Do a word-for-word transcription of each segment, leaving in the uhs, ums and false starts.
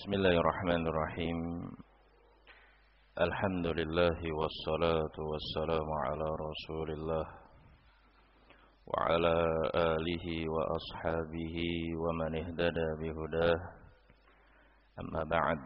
Bismillahirrahmanirrahim. Alhamdulillah wassalatu wassalamu ala Rasulillah wa ala alihi wa ashabihi wa man ihtada bihudah. Amma ba'd.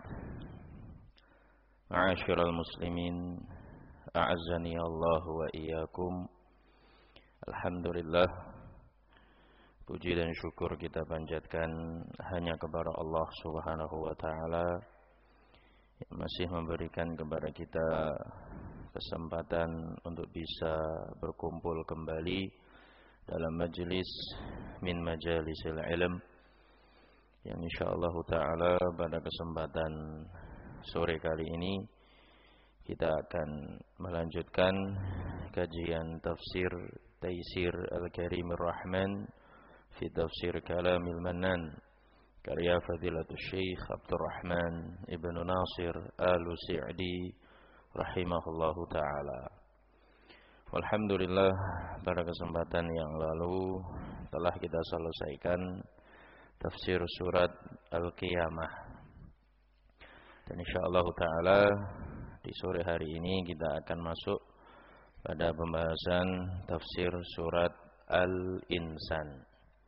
Ma'asyiral muslimin, a'azzani Allah wa iyyakum. Alhamdulillah, puji dan syukur kita panjatkan hanya kepada Allah Subhanahu wa taala yang masih memberikan kepada kita kesempatan untuk bisa berkumpul kembali dalam majelis min majalisil ilm yang insyaallah taala pada kesempatan sore kali ini kita akan melanjutkan kajian tafsir Taisir Al-Karimir Rahman fi tafsir Kalamil Mannan karya Fadilatul Syekh Abdurrahman Ibn Nasir Al-Sa'di rahimahullahu ta'ala. Alhamdulillah, pada kesempatan yang lalu telah kita selesaikan tafsir surat Al-Qiyamah. Dan insyaallah ta'ala di sore hari ini kita akan masuk pada pembahasan tafsir surat Al-Insan.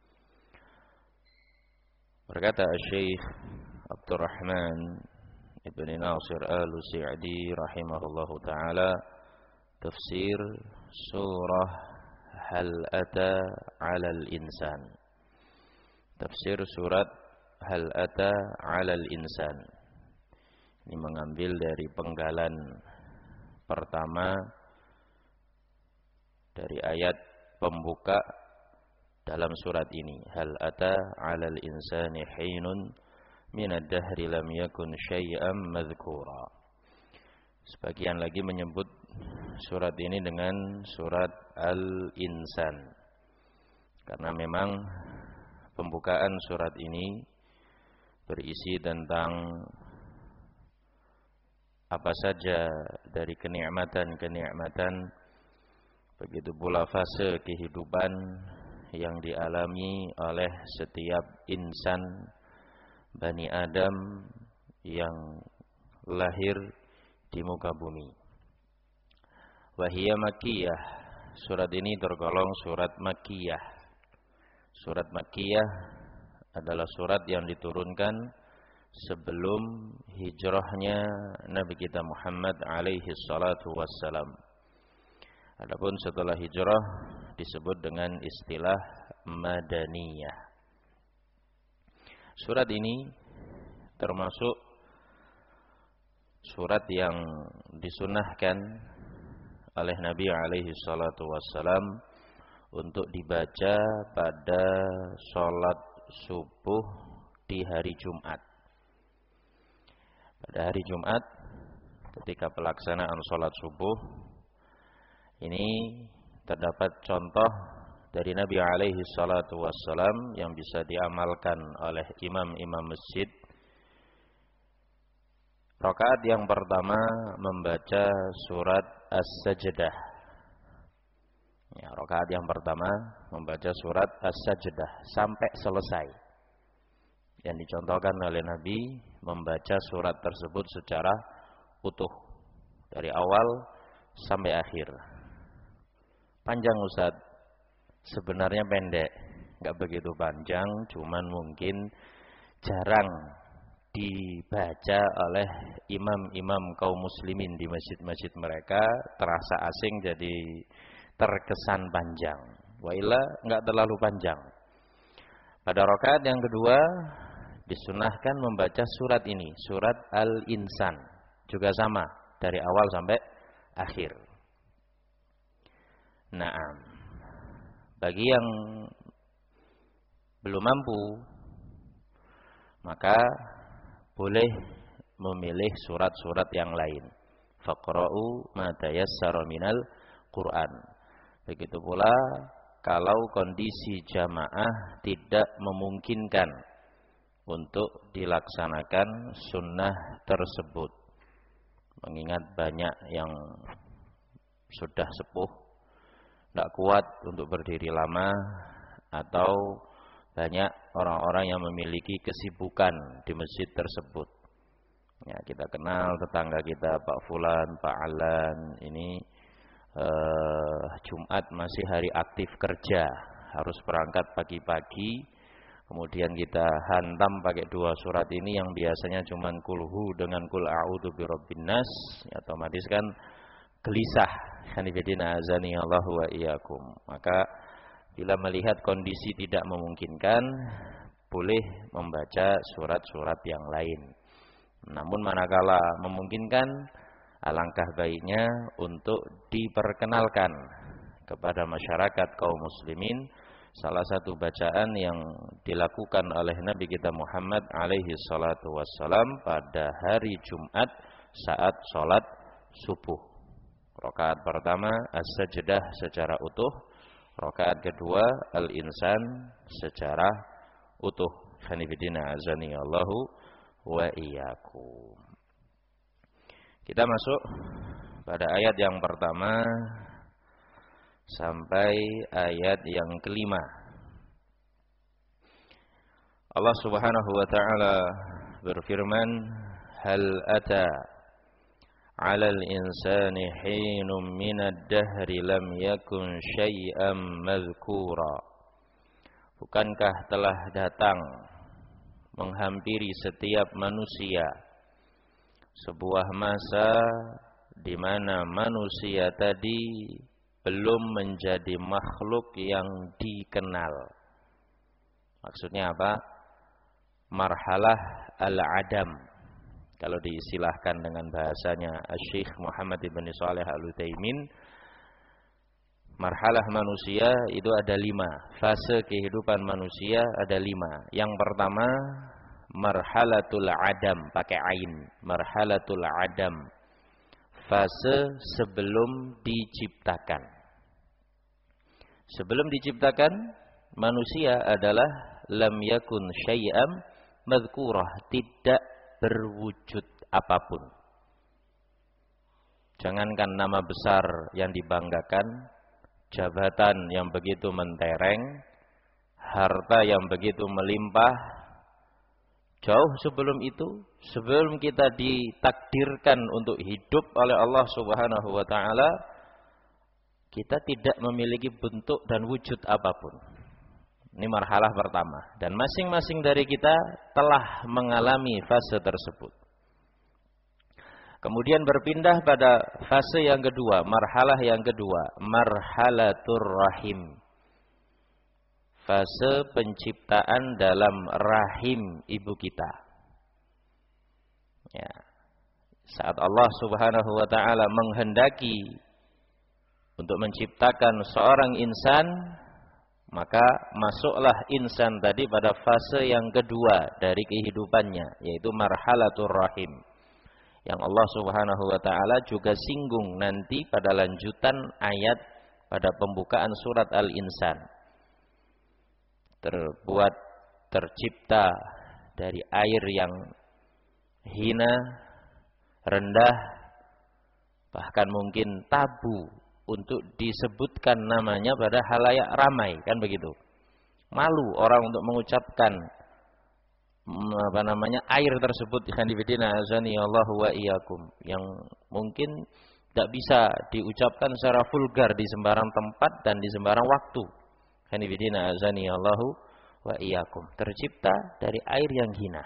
Berkata Syekh Abdurrahman Ibn Nasir Al-Sa'di rahimahullahu ta'ala, tafsir surah Hal Ata 'alal Insan. Tafsir surat Hal Ata 'alal Insan. Ini mengambil dari penggalan pertama dari ayat pembuka dalam surat ini. Hal ata 'alal insani hinun minad dahri lam yakun syai'an madhkura. Sebagian lagi menyebut surat ini dengan surat Al-Insan, karena memang pembukaan surat ini berisi tentang apa saja dari kenikmatan-kenikmatan, begitu pula fase kehidupan yang dialami oleh setiap insan Bani Adam yang lahir di muka bumi. Wahiyya Makkiyah. Surat ini tergolong surat Makkiyah. Surat Makkiyah adalah surat yang diturunkan sebelum hijrahnya Nabi kita Muhammad alaihi salatu wassalam. Adapun setelah hijrah disebut dengan istilah Madaniyah. Surat ini termasuk surat yang disunahkan oleh Nabi alaihi salatu wassalam untuk dibaca pada sholat subuh di hari Jumat. Pada hari Jumat ketika pelaksanaan sholat subuh ini terdapat contoh dari Nabi alaihi salatu wassalam yang bisa diamalkan oleh imam-imam masjid. Rakaat yang pertama membaca surat As-Sajdah. Ya, rakaat yang pertama membaca surat As-Sajdah sampai selesai. Yang dicontohkan oleh Nabi membaca surat tersebut secara utuh dari awal sampai akhir. Panjang Ustaz? Sebenarnya pendek, enggak begitu panjang, cuman mungkin jarang dibaca oleh imam-imam kaum muslimin di masjid-masjid mereka, terasa asing jadi terkesan panjang. Wa illa enggak terlalu panjang. Pada rakaat yang kedua disunahkan membaca surat ini, surat Al-Insan, juga sama dari awal sampai akhir. Naam. Bagi yang belum mampu, maka boleh memilih surat-surat yang lain. Faqra'u ma tayassara minal Qur'an. Begitu pula kalau kondisi jamaah tidak memungkinkan untuk dilaksanakan sunnah tersebut. Mengingat banyak yang sudah sepuh, tidak kuat untuk berdiri lama, atau banyak orang-orang yang memiliki kesibukan di masjid tersebut. Ya, kita kenal tetangga kita Pak Fulan, Pak Alan, ini eh, Jumat masih hari aktif kerja, harus berangkat pagi-pagi. Kemudian kita hantam pakai dua surat ini yang biasanya cuma kulhu dengan kul a'udzu birabbin nas, ya, otomatis kan gelisah. Hanifidina azani Allah wa iyyakum. Maka bila melihat kondisi tidak memungkinkan, boleh membaca surat-surat yang lain. Namun manakala memungkinkan, alangkah baiknya untuk diperkenalkan kepada masyarakat kaum muslimin salah satu bacaan yang dilakukan oleh Nabi kita Muhammad alaihi salatu wassalam pada hari Jumat saat sholat subuh. Rakaat pertama as-sajdah secara utuh, rakaat kedua al-insan secara utuh. Hanifidina azani Allahu wa iyyakum. Kita masuk pada ayat yang pertama sampai ayat yang kelima. Allah Subhanahu wa taala berfirman, hal ata 'alal insani hinun minad dahri lam yakun syai'an madhkura. Bukankah telah datang menghampiri setiap manusia sebuah masa di mana manusia tadi belum menjadi makhluk yang dikenal. Maksudnya apa? Marhalah al-adam. Kalau diistilahkan dengan bahasanya Syekh Muhammad ibn Shalih Al-Utsaimin, marhalah manusia itu ada lima. Fase kehidupan manusia ada lima. Yang pertama, marhalatul adam, pakai ain. Marhalatul adam. Fase sebelum diciptakan. Sebelum diciptakan, manusia adalah lam yakun syai'am madhkurah, tidak berwujud apapun. Jangankan nama besar yang dibanggakan, jabatan yang begitu mentereng, harta yang begitu melimpah, jauh sebelum itu, sebelum kita ditakdirkan untuk hidup oleh Allah Subhanahu wa taala, kita tidak memiliki bentuk dan wujud apapun. Ini marhalah pertama, dan masing-masing dari kita telah mengalami fase tersebut. Kemudian berpindah pada fase yang kedua, marhalah yang kedua, marhalatur rahim. Fase penciptaan dalam rahim ibu kita. Ya. Saat Allah Subhanahu wa taala menghendaki untuk menciptakan seorang insan, maka masuklah insan tadi pada fase yang kedua dari kehidupannya, yaitu marhalatur rahim. Yang Allah Subhanahu wa taala juga singgung nanti pada lanjutan ayat pada pembukaan surat Al-Insan. Terbuat, tercipta dari air yang hina, rendah, bahkan mungkin tabu untuk disebutkan namanya pada halayak ramai, kan begitu. Malu orang untuk mengucapkan apa namanya air tersebut, hanifidina azani Allahu wa iyyakum, yang mungkin tidak bisa diucapkan secara vulgar di sembarang tempat dan di sembarang waktu. Hanifidina azani Allahu wa iyyakum, tercipta dari air yang hina.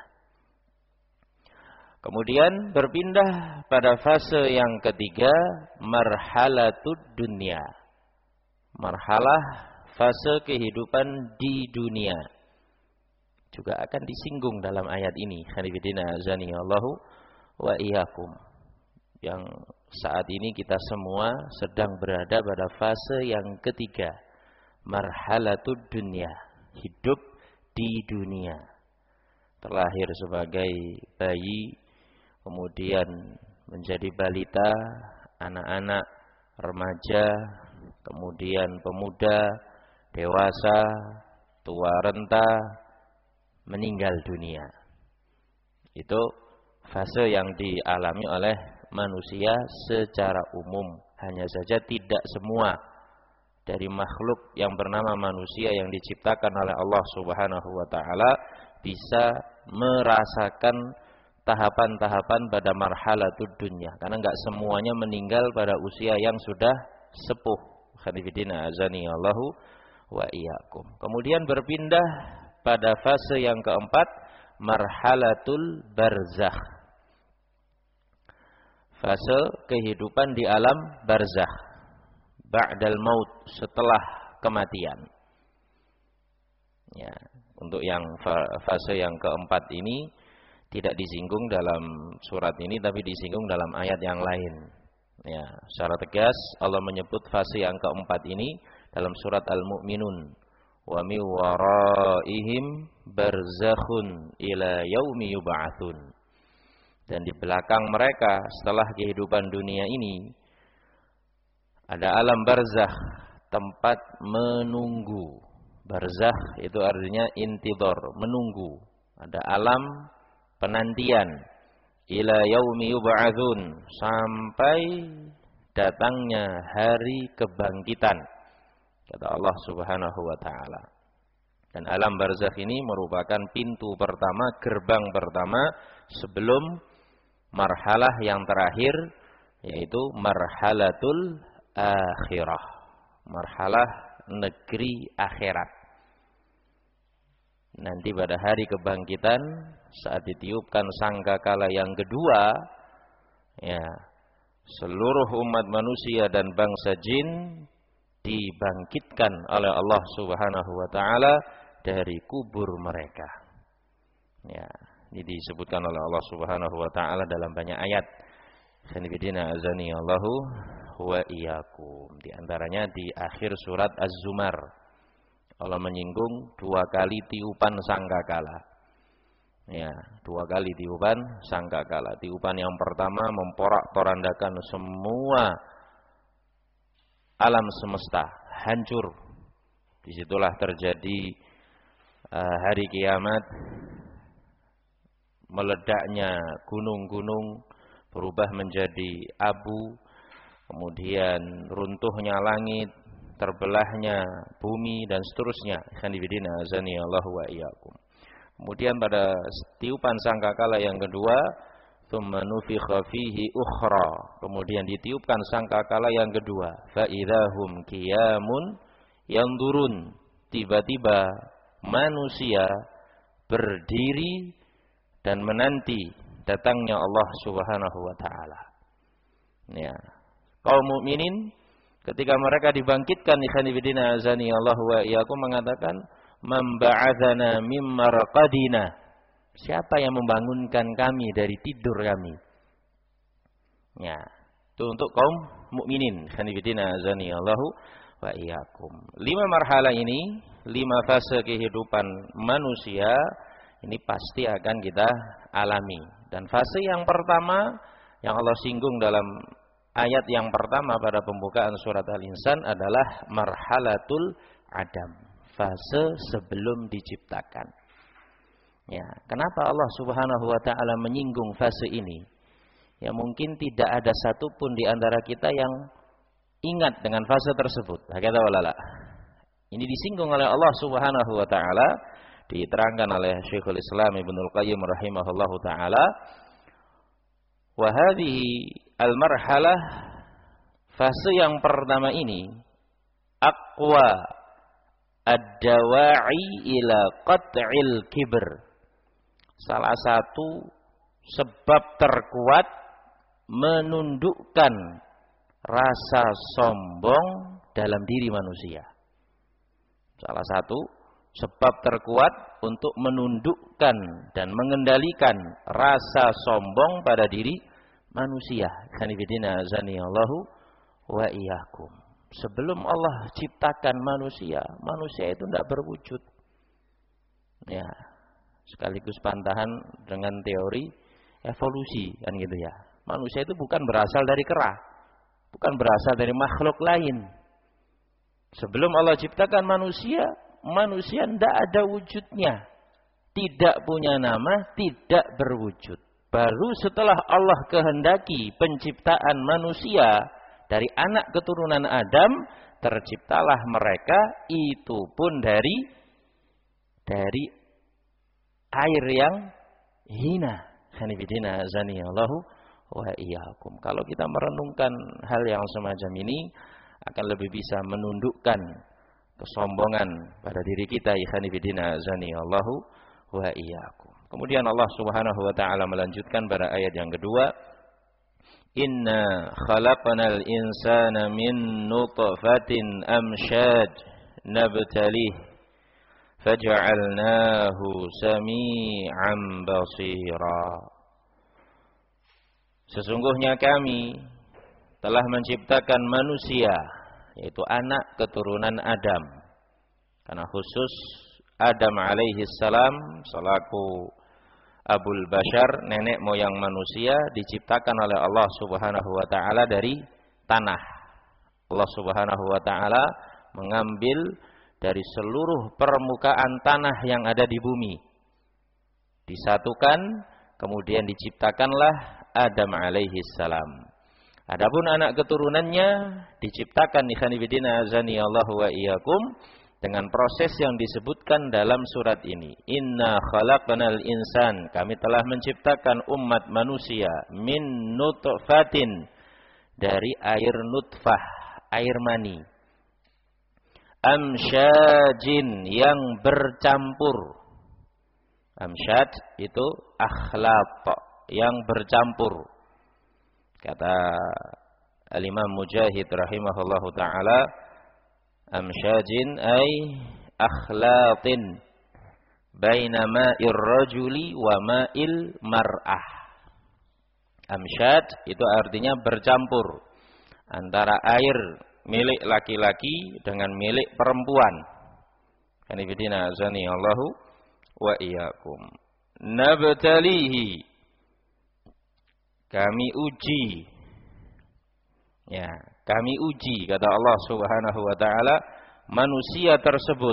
Kemudian berpindah pada fase yang ketiga, marhalatud dunya. Marhalah fase kehidupan di dunia. Juga akan disinggung dalam ayat ini. Hanifidina azani Allahu wa iyyakum. Yang saat ini kita semua sedang berada pada fase yang ketiga, marhalatud dunya, hidup di dunia. Terlahir sebagai bayi, kemudian menjadi balita, anak-anak, remaja, kemudian pemuda, dewasa, tua renta, meninggal dunia. Itu fase yang dialami oleh manusia secara umum. Hanya saja tidak semua dari makhluk yang bernama manusia yang diciptakan oleh Allah Subhanahu wa taala bisa merasakan tahapan-tahapan pada marhalatud dunya, karena enggak semuanya meninggal pada usia yang sudah sepuh. Khanifidina azani Allahu wa iyyakum. Kemudian berpindah pada fase yang keempat, marhalatul barzakh. Fase kehidupan di alam barzakh, ba'dal maut, setelah kematian. Ya, untuk yang fase yang keempat ini tidak disinggung dalam surat ini, tapi disinggung dalam ayat yang lain. Ya, secara tegas Allah menyebut fase yang keempat ini dalam surat Al-Mu'minun. Wa mi waraihim barzakhun ila yaumi yub'atsun. Dan di belakang mereka setelah kehidupan dunia ini ada alam barzakh, tempat menunggu. Barzakh itu artinya intidhar, menunggu. Ada alam penantian. Ila yaumi yub'atsun, sampai datangnya hari kebangkitan, kata Allah Subhanahu wa taala. Dan alam barzakh ini merupakan pintu pertama, gerbang pertama sebelum marhalah yang terakhir, yaitu marhalatul akhirah, marhalah negeri akhirat. Nanti pada hari kebangkitan, saat ditiupkan sangkakala yang kedua, ya, seluruh umat manusia dan bangsa jin dibangkitkan oleh Allah Subhanahu wa taala dari kubur mereka. Ya, ini disebutkan oleh Allah Subhanahu wa taala dalam banyak ayat. Khanifidina azani Allahu wa iyyakum. Di antaranya di akhir surat Az-Zumar, Allah menyinggung dua kali tiupan sangkakala. Ya, dua kali tiupan sangkakala. Tiupan yang pertama memporak-porandakan semua alam semesta, hancur. Disitulah terjadi uh, hari kiamat, meledaknya gunung-gunung berubah menjadi abu, kemudian runtuhnya langit, terbelahnya bumi, dan seterusnya. Khanifidina azani Allahu wa iyyakum. Kemudian pada tiupan sangkakala yang kedua, tsumma nufikha fihi ukhra, kemudian ditiupkan sangkakala yang kedua, fa idzahum qiyamun yanzurun, tiba-tiba manusia berdiri dan menanti datangnya Allah Subhanahu wa taala. Ya, kaum mukminin ketika mereka dibangkitkan, ikhwanifidina azani Allah wa iyyakum, mengatakan man ba'atsana mim marqadina, siapa yang membangunkan kami dari tidur kami. Ya, itu untuk kaum mukminin, ikhwanifidina azani Allah wa iyyakum. Lima marhala ini, lima fase kehidupan manusia ini pasti akan kita alami. Dan fase yang pertama yang Allah singgung dalam ayat yang pertama pada pembukaan surat Al-Insan adalah marhalatul adam, fase sebelum diciptakan. Ya, kenapa Allah Subhanahu wa taala menyinggung fase ini? Ya, mungkin tidak ada satupun di antara kita yang ingat dengan fase tersebut. Hakata walala. Ini disinggung oleh Allah Subhanahu wa taala, diterangkan oleh Syekhul Islam Ibnul Qayyim rahimahullahu taala. Wa hadhihi al-marhalah, fase yang pertama ini, aqwa ad-dawa'i ila qat'il kibr. Salah satu sebab terkuat menundukkan rasa sombong dalam diri manusia. Salah satu sebab terkuat untuk menundukkan dan mengendalikan rasa sombong pada diri manusia. Khanifidina azani Allahu wa iyyakum. Sebelum Allah ciptakan manusia, manusia itu tidak berwujud. Ya, sekaligus pantahan dengan teori evolusi, kan gitu ya. Manusia itu bukan berasal dari kera, bukan berasal dari makhluk lain. Sebelum Allah ciptakan manusia, manusia tidak ada wujudnya, tidak punya nama, tidak berwujud. Baru setelah Allah kehendaki penciptaan manusia dari anak keturunan Adam, terciptalah mereka, itu pun dari dari air yang hina. Hanifidina azani Allahu wa iyyakum. Kalau kita merenungkan hal yang semacam ini akan lebih bisa menundukkan kesombongan pada diri kita. Hanifidina azani Allahu wa iyyakum. Kemudian Allah Subhanahu wa taala melanjutkan pada ayat yang kedua, Inna khalaqnal insana min nutfatin amshaj nabtalih faj'alnahu sami'an basira. Sesungguhnya kami telah menciptakan manusia, yaitu anak keturunan Adam. Karena khusus Adam alaihi salam selaku Abul Bashar, nenek moyang manusia, diciptakan oleh Allah Subhanahu wa taala dari tanah. Allah Subhanahu wa taala mengambil dari seluruh permukaan tanah yang ada di bumi, disatukan, kemudian diciptakanlah Adam alaihi salam. Adapun anak keturunannya diciptakan ikhanifidina azani Allahu wa iyyakum dengan proses yang disebutkan dalam surat ini. Inna khalaqnal insan, kami telah menciptakan umat manusia min nutfatin, dari air nutfah, air mani. Amsyajin, yang bercampur. Amsyaj itu akhlaq, yang bercampur. Kata Al-Imam Mujahid rahimahullahu ta'ala, amsyajin ay akhlaqin baina ma'ir rajuli wa ma'il mar'ah. Amsyaj itu artinya bercampur antara air milik laki-laki dengan milik perempuan. Kanifidina azani Allahu wa iyyakum. Nabtalihi, kami uji. Ya, kami uji, kata Allah Subhanahu wa taala, manusia tersebut.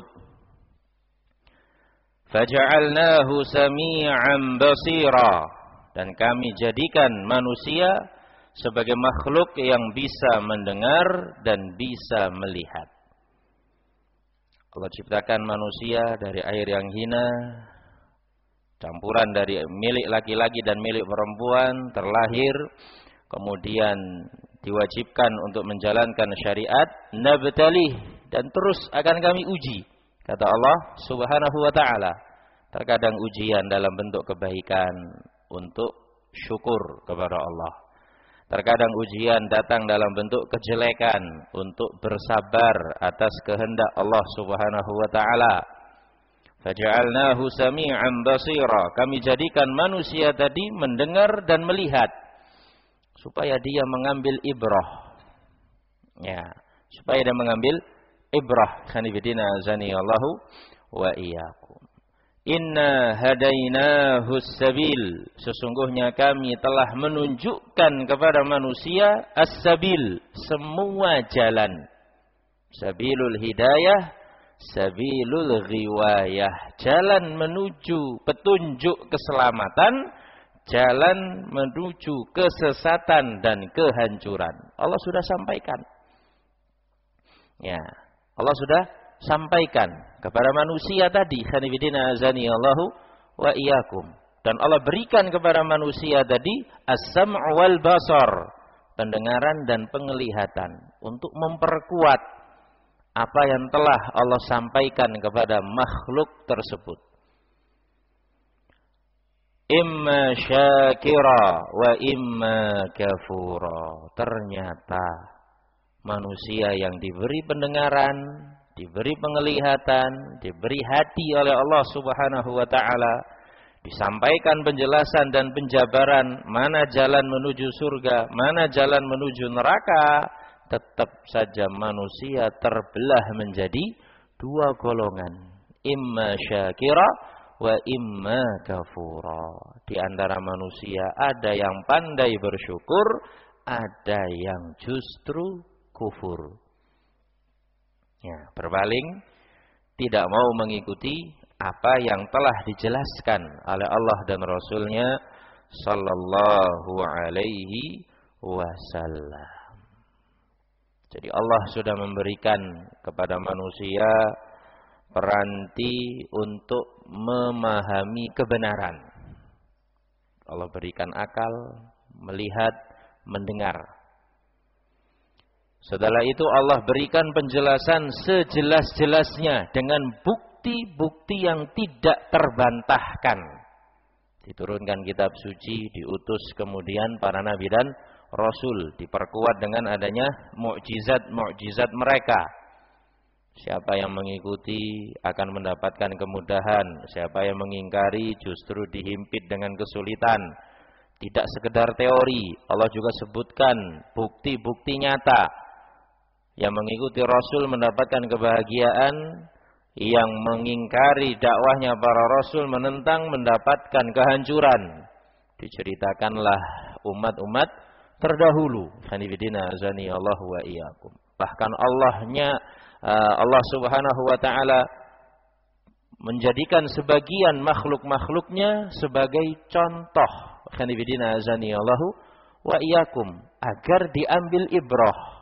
Faja'alnahu sami'an basira, dan kami jadikan manusia sebagai makhluk yang bisa mendengar dan bisa melihat. Allah ciptakan manusia dari air yang hina, campuran dari milik laki-laki dan milik perempuan, terlahir, kemudian diwajibkan untuk menjalankan syariat, nabtalih, dan terus akan kami uji, kata Allah Subhanahu wa taala. Terkadang ujian dalam bentuk kebaikan untuk syukur kepada Allah. Terkadang ujian datang dalam bentuk kejelekan untuk bersabar atas kehendak Allah Subhanahu wa taala. Faja'alnahu sami'an basira, kami jadikan manusia tadi mendengar dan melihat, supaya dia mengambil ibrah. Ya, supaya dia mengambil ibrah. Khanifidina azani Allahu wa iyyakum. Inna hadainahu sabil, sesungguhnya kami telah menunjukkan kepada manusia as-sabil, semua jalan. Sabilul hidayah, sabilul ghiwayah, jalan menuju petunjuk keselamatan, jalan menuju kesesatan dan kehancuran. Allah sudah sampaikan. Ya, Allah sudah sampaikan kepada manusia tadi, khanifidina azani Allahu wa iyyakum. Dan Allah berikan kepada manusia tadi as-sam' wal basar, pendengaran dan penglihatan, untuk memperkuat apa yang telah Allah sampaikan kepada makhluk tersebut. Imma syakira wa imma kafura. Ternyata manusia yang diberi pendengaran, diberi penglihatan, diberi hati oleh Allah Subhanahu wa taala, disampaikan penjelasan dan penjabaran mana jalan menuju surga, mana jalan menuju neraka, tetap saja manusia terbelah menjadi dua golongan. Imma syakira wa imma kafura. Di antara manusia ada yang pandai bersyukur, ada yang justru kufur. Ya, berpaling, tidak mau mengikuti apa yang telah dijelaskan oleh Allah dan Rasulnya sallallahu alaihi wasallam. Jadi Allah sudah memberikan kepada manusia peranti untuk memahami kebenaran. Allah berikan akal, melihat, mendengar. Setelah itu Allah berikan penjelasan sejelas-jelasnya dengan bukti-bukti yang tidak terbantahkan. Diturunkan kitab suci, diutus kemudian para nabi dan rasul, diperkuat dengan adanya mukjizat-mukjizat mereka. Siapa yang mengikuti akan mendapatkan kemudahan, siapa yang mengingkari justru dihimpit dengan kesulitan. Tidak sekedar teori, Allah juga sebutkan bukti-bukti nyata. Yang mengikuti Rasul mendapatkan kebahagiaan, yang mengingkari dakwahnya para Rasul menentang mendapatkan kehancuran. Diceritakanlah umat-umat terdahulu. Hanifidina azani Allah wa iyyakum. Bahkan Allahnya Allah Subhanahu wa taala menjadikan sebagian makhluk-makhluknya sebagai contoh. Hanifidina azani Allah wa iyyakum, agar diambil ibrah.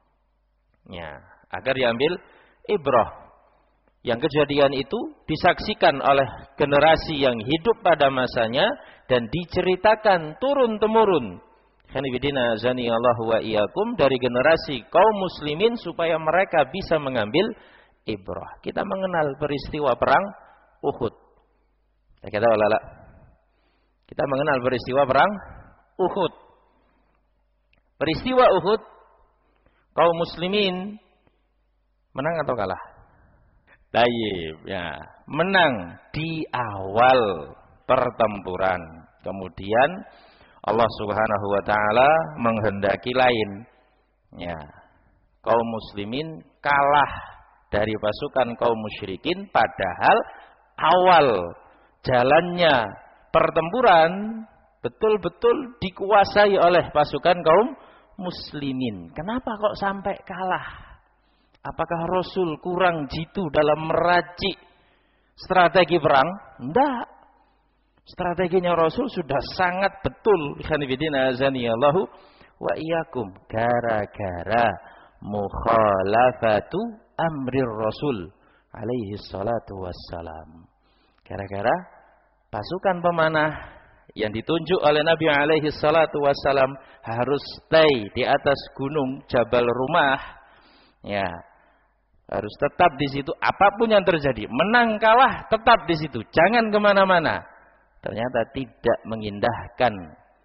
Ya, agar diambil ibrah. Yang kejadian itu disaksikan oleh generasi yang hidup pada masanya dan diceritakan turun-temurun. Khanifidina azani Allah wa iyyakum, dari generasi kaum muslimin supaya mereka bisa mengambil ibrah. Kita mengenal peristiwa perang Uhud. Kita kata Kita mengenal peristiwa perang Uhud. Peristiwa Uhud, kaum muslimin menang atau kalah? Tayyib, ya, menang di awal pertempuran. Kemudian Allah Subhanahu wa taala menghendaki lain. Ya. Kaum muslimin kalah dari pasukan kaum musyrikin, padahal awal jalannya pertempuran betul-betul dikuasai oleh pasukan kaum muslimin. Kenapa kok sampai kalah? Apakah Rasul kurang jitu dalam meracik strategi perang? Tidak. Strateginya Rasul sudah sangat betul. Khanifidina azani Allahu wa iyyakum. Gara-gara mukhalafatu amrir Rasul alaihi salatu wassalam. Gara-gara pasukan pemanah yang ditunjuk oleh Nabi alaihi salatu wassalam harus stay di atas gunung Jabal Rumah. Ya, harus tetap di situ apapun yang terjadi. Menang kalah tetap di situ, jangan kemana-mana. Ternyata tidak mengindahkan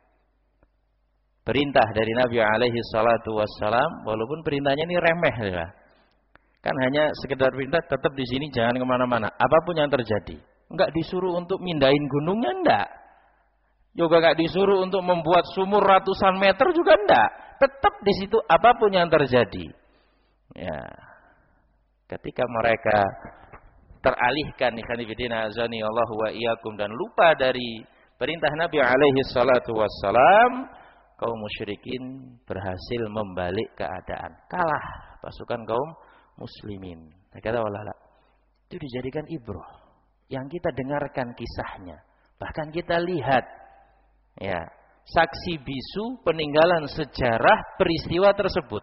perintah dari Nabi alaihi salatu wassalam, walaupun perintahnya ini remeh, ya. Kan hanya sekedar perintah tetap di sini, jangan kemana-mana, apapun yang terjadi. Enggak disuruh untuk mindahin gunungnya, enggak. Juga enggak disuruh untuk membuat sumur ratusan meter, juga enggak. Tetap di situ apapun yang terjadi. Ya. Ketika mereka teralihkan, ikhwanifidina azani Allah wa iyyakum, dan lupa dari perintah Nabi alaihi salatu wassalam, kaum musyrikin berhasil membalik keadaan. Kalah pasukan kaum muslimin. Kata walala, itu dijadikan ibrah. Yang kita dengarkan kisahnya, bahkan kita lihat, ya, saksi bisu peninggalan sejarah peristiwa tersebut.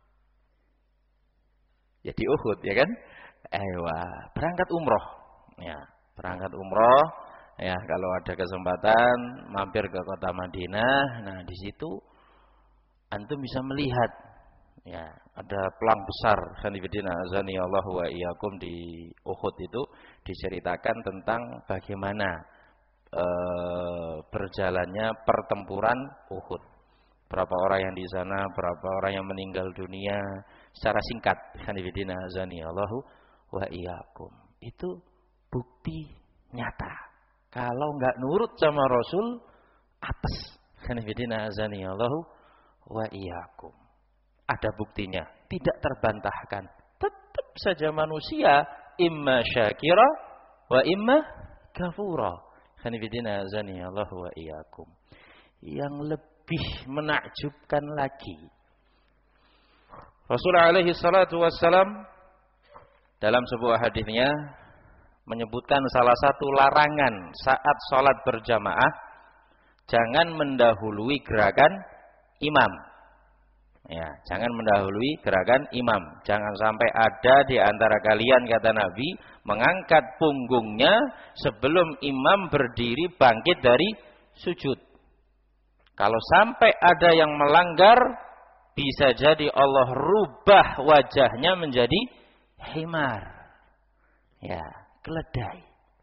Jadi Uhud, ya kan? Ewa, berangkat umroh. Ya, berangkat umroh. Ya, kalau ada kesempatan mampir ke kota Madinah. Nah, di situ antum bisa melihat, ya, ada pelang besar. Khanifidina azani Allah wa iyyakum, di Uhud itu diceritakan tentang bagaimana e, berjalannya pertempuran Uhud. Berapa orang yang di sana, berapa orang yang meninggal dunia, secara singkat. Khanifidina azani Allah wa iyyakum. Itu bukti nyata. Kalau enggak nurut sama Rasul, apes. Khanifidina azani Allah wa iyyakum. Ada buktinya, tidak terbantahkan. Tetap saja manusia imma syakira wa imma kafura. Khanifidina azani Allah wa iyyakum. Yang lebih menakjubkan lagi, Rasulullah alaihi salatu wassalam dalam sebuah hadisnya menyebutkan salah satu larangan saat sholat berjamaah, jangan mendahului gerakan imam. Ya, jangan mendahului gerakan imam. Jangan sampai ada di antara kalian, kata Nabi, mengangkat punggungnya sebelum imam berdiri bangkit dari sujud. Kalau sampai ada yang melanggar, bisa jadi Allah rubah wajahnya menjadi himar. Ya, keledai.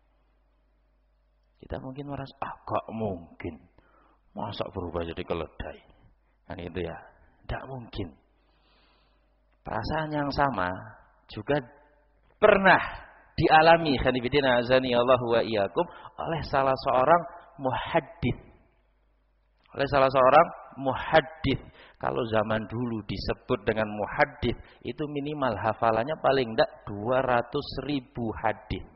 Kita mungkin merasa, ah gak mungkin. Masa berubah jadi keledai? Kan itu ya, tidak mungkin. Perasaan yang sama juga pernah dialami khanifidina azani Allah wa iyyakum oleh salah seorang muhaddits. Oleh salah seorang muhaddits. Kalau zaman dulu disebut dengan muhaddits, itu minimal hafalannya paling tidak dua ratus ribu hadis.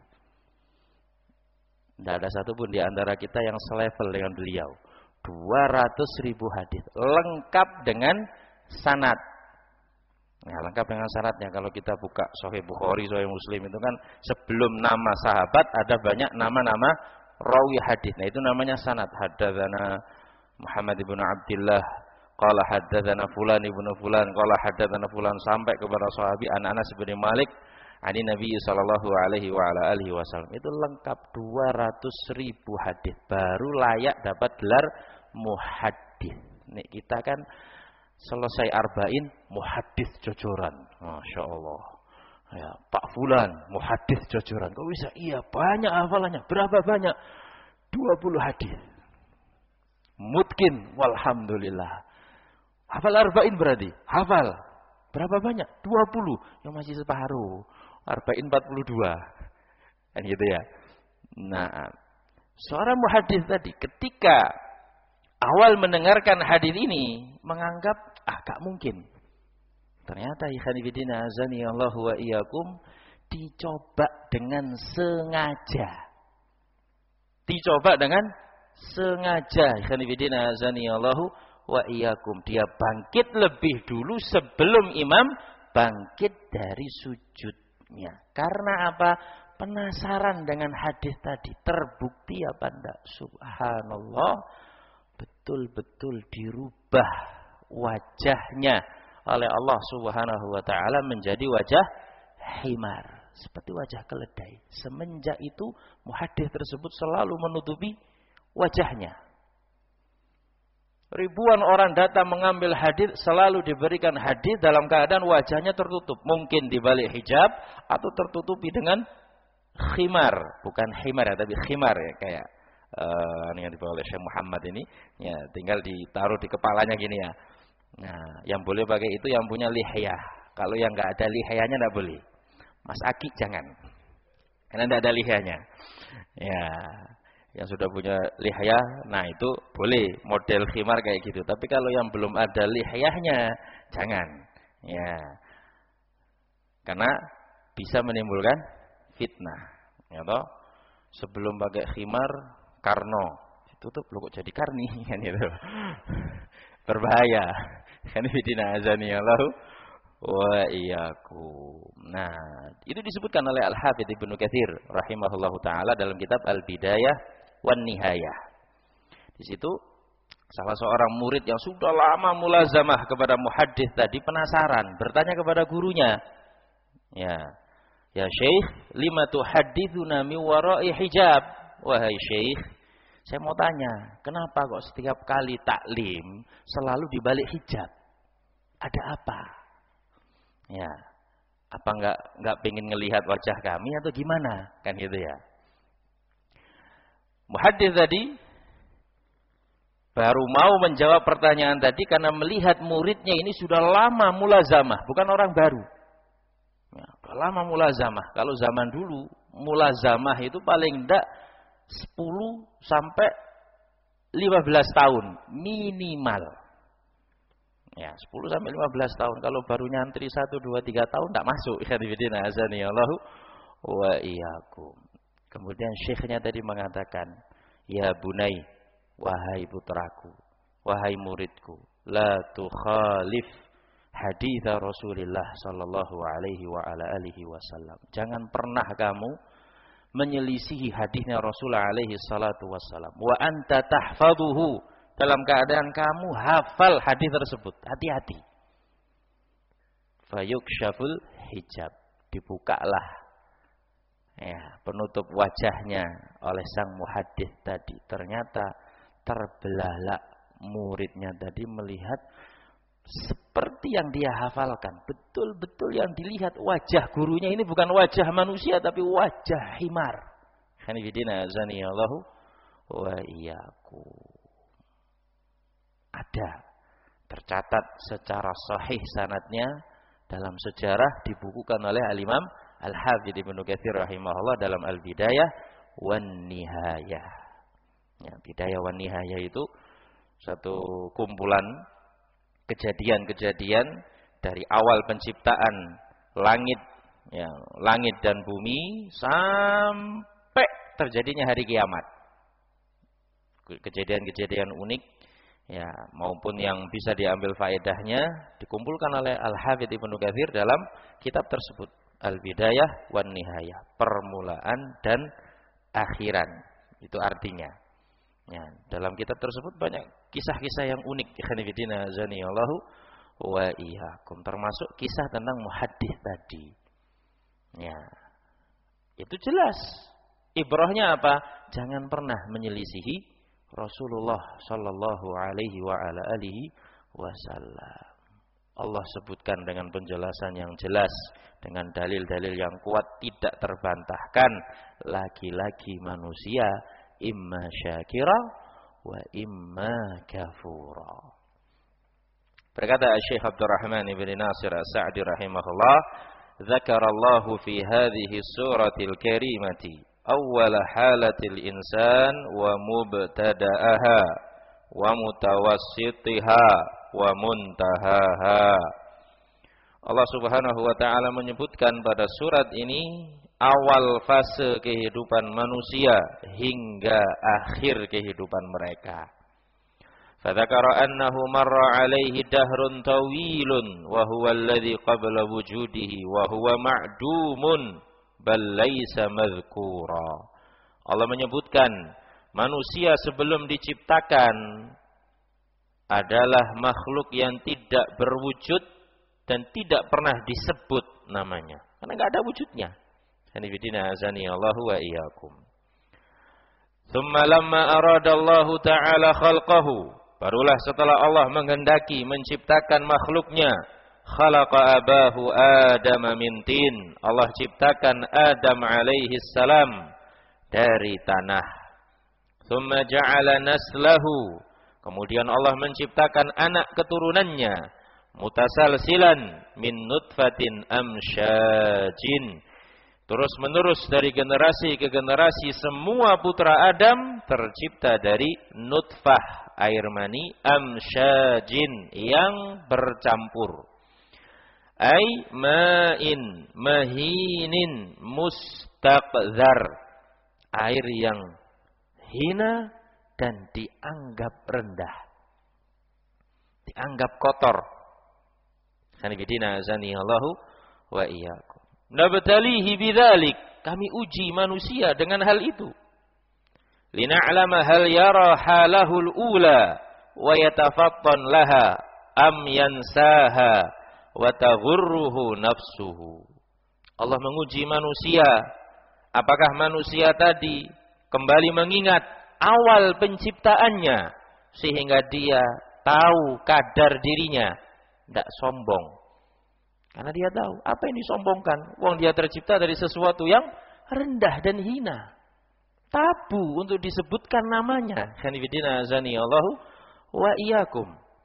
Tidak ada satupun di antara kita yang selevel dengan beliau. dua ratus ribu hadis. Lengkap dengan sanad. Nah, lengkap dengan sanadnya. Kalau kita buka Sahih Bukhari, Sahih Muslim, itu kan sebelum nama sahabat ada banyak nama-nama rawi hadis. Nah, itu namanya sanad. Haddatsana Muhammad ibnu Abdullah, qala haddatsana fulan ibnu fulan, qala haddatsana fulan, sampai kepada sahabi Anas bin Malik, ani Nabi sallallahu alaihi wa ala alihi wasallam. Itu lengkap dua ratus ribu hadis. Baru layak dapat gelar muhaddits. Nih kita kan selesai arba'in muhaddits jojoran. Masya Allah. Ya, Pak Fulan muhaddits jojoran. Kok bisa? Iya, banyak hafalannya. Berapa banyak? dua puluh hadis. Mungkin walhamdulillah. Hafal arba'in berarti? Hafal. Berapa banyak? dua puluh. Yang masih separuh. Arba'in empat puluh dua. Kan gitu ya. Nah, seorang muhaddits tadi ketika awal mendengarkan hadis ini menganggap ah gak mungkin. Ternyata ikhwanifidina azani Allah wa iyyakum dicoba dengan sengaja. Dicoba dengan sengaja ikhwanifidina azani Allah wa iyyakum. Dia bangkit lebih dulu sebelum imam bangkit dari sujudnya. Karena apa? Penasaran dengan hadis tadi. Terbukti apa enggak? Subhanallah. Betul-betul dirubah wajahnya oleh Allah Subhanahu wa taala menjadi wajah himar, seperti wajah keledai. Semenjak itu muhaddits tersebut selalu menutupi wajahnya. Ribuan orang datang mengambil hadis, selalu diberikan hadis dalam keadaan wajahnya tertutup, mungkin di balik hijab atau tertutupi dengan khimar, bukan himar ya, tapi khimar ya, kayak Uh, yang dibawa oleh Syekh Muhammad ini, ya tinggal ditaruh di kepalanya gini ya. Nah, yang boleh pakai itu yang punya lihya. Kalau yang nggak ada lihyanya nggak boleh. Mas Aki jangan, karena nggak ada lihyanya. Ya, yang sudah punya lihya, nah itu boleh model khimar kayak gitu. Tapi kalau yang belum ada lihyanya, jangan. Ya, karena bisa menimbulkan fitnah. Ya toh, sebelum pakai khimar Karno ditutup lo kok jadi Karni kan itu berbahaya kan bidina azani Allah wa iyyakum. Nah, itu disebutkan oleh Al-Hafidz Ibnu Katsir rahimahullahu taala dalam kitab Al-Bidayah wan Nihayah. Di situ salah seorang murid yang sudah lama mulazamah kepada muhaddits tadi penasaran, bertanya kepada gurunya, ya ya Syekh, lima tuhadditsuna min wara'i hijab? Wahai Syekh, saya mau tanya, kenapa kok setiap kali taklim selalu di balik hijab? Ada apa? Ya, apa enggak enggak pengen ngelihat wajah kami atau gimana? Kan gitu ya. Muhaddits tadi baru mau menjawab pertanyaan tadi karena melihat muridnya ini sudah lama mulazamah, bukan orang baru. Ya, lama mulazamah. Kalau zaman dulu mulazamah itu paling enggak sepuluh sampai lima belas tahun minimal. Ya, sepuluh sampai lima belas tahun. Kalau baru nyantri satu, dua, tiga tahun enggak masuk. Ikhwanifidina azani Allah wa iyyakum. Kemudian syekhnya tadi mengatakan, "Ya bunai, wahai putraku, wahai muridku, la tukhalif hadits Rasulullah sallallahu alaihi wa ala alihi wasallam." Jangan pernah kamu menyelisihi hadisnya Rasulullah alaihi salatu wassalam. Wa anta tahfaduhu, dalam keadaan kamu hafal hadis tersebut. Hati-hati. Fayukshaful hijab, dibukalah ya penutup wajahnya oleh sang muhaddits tadi. Ternyata terbelalak muridnya tadi melihat seperti yang dia hafalkan. Betul-betul yang dilihat wajah gurunya ini bukan wajah manusia tapi wajah himar. Khanifidina azaniyallahu wa iyyakum. Ada tercatat secara sahih sanadnya dalam sejarah dibukukan oleh Al-Imam Al-Hafidz Ibnu Katsir rahimahullah dalam Al-Bidayah wan Nihayah. Ya, Bidayah wan Nihayah itu satu kumpulan kejadian-kejadian dari awal penciptaan langit, ya, langit dan bumi sampai terjadinya hari kiamat. Kejadian-kejadian unik, ya, maupun yang bisa diambil faedahnya dikumpulkan oleh Al-Hafidz Ibnu Katsir dalam kitab tersebut, Al-Bidayah wan Nihayah, permulaan dan akhiran. Itu artinya. Ya, dalam kitab tersebut banyak kisah-kisah yang unik. Khanifidina zaniyallahu wa iyyakum, termasuk kisah tentang muhaddits tadi. Ya. Itu jelas. Ibrahnya apa? Jangan pernah menyelisihi Rasulullah sallallahu alaihi wa ala alihi wasallam. Allah sebutkan dengan penjelasan yang jelas, dengan dalil-dalil yang kuat, tidak terbantahkan. Lagi-lagi manusia imma syakira wa imma kafura. Berkata Syekh Abdurrahman ibn Nasir As-Sa'di rahimahullah, "Dzakarallahu fi hadhihi suratil karimati awwal halatil insan wa mubtada'aha wa mutawassitiha wa muntahaha." Allah Subhanahu wa taala menyebutkan pada surat ini awal fase kehidupan manusia hingga akhir kehidupan mereka. Fadzakara annahu marra alaihi dahrun tawilun wa huwa alladhi qabla wujudihi wa huwa ma'dumun bal laisa madhkura. Allah menyebutkan manusia sebelum diciptakan adalah makhluk yang tidak berwujud dan tidak pernah disebut namanya karena enggak ada wujudnya. Hanifidina azaniyallahu wa iyyakum. Thumma lamma arada Allah ta'ala khalqahu, barulah setelah Allah menghendaki menciptakan makhluknya, khalaqa abahu Adam min tin, Allah ciptakan Adam alaihi salam dari tanah. Thumma ja'ala naslahu, kemudian Allah menciptakan anak keturunannya, mutasalsilan min nutfatin amsyajin, terus menerus dari generasi ke generasi semua putra Adam tercipta dari nutfah, air mani, amsyajin, yang bercampur. Ai ma'in mahinin mustaqdzar, air yang hina dan dianggap rendah, dianggap kotor. Sanibidina azanillahu wa iyyakum. Nabtalihi bidzalik, kami uji manusia dengan hal itu. Lina'lama hal yara halahul ula wa yatafattan laha am yansaha wa taghurruhu nafsuhu. Allah menguji manusia, apakah manusia tadi kembali mengingat awal penciptaannya sehingga dia tahu kadar dirinya, tidak sombong. Karena dia tahu apa yang disombongkan. Wong dia tercipta dari sesuatu yang rendah dan hina. Tabu untuk disebutkan namanya. Khanifidina azaniyallahu wa iyyakum.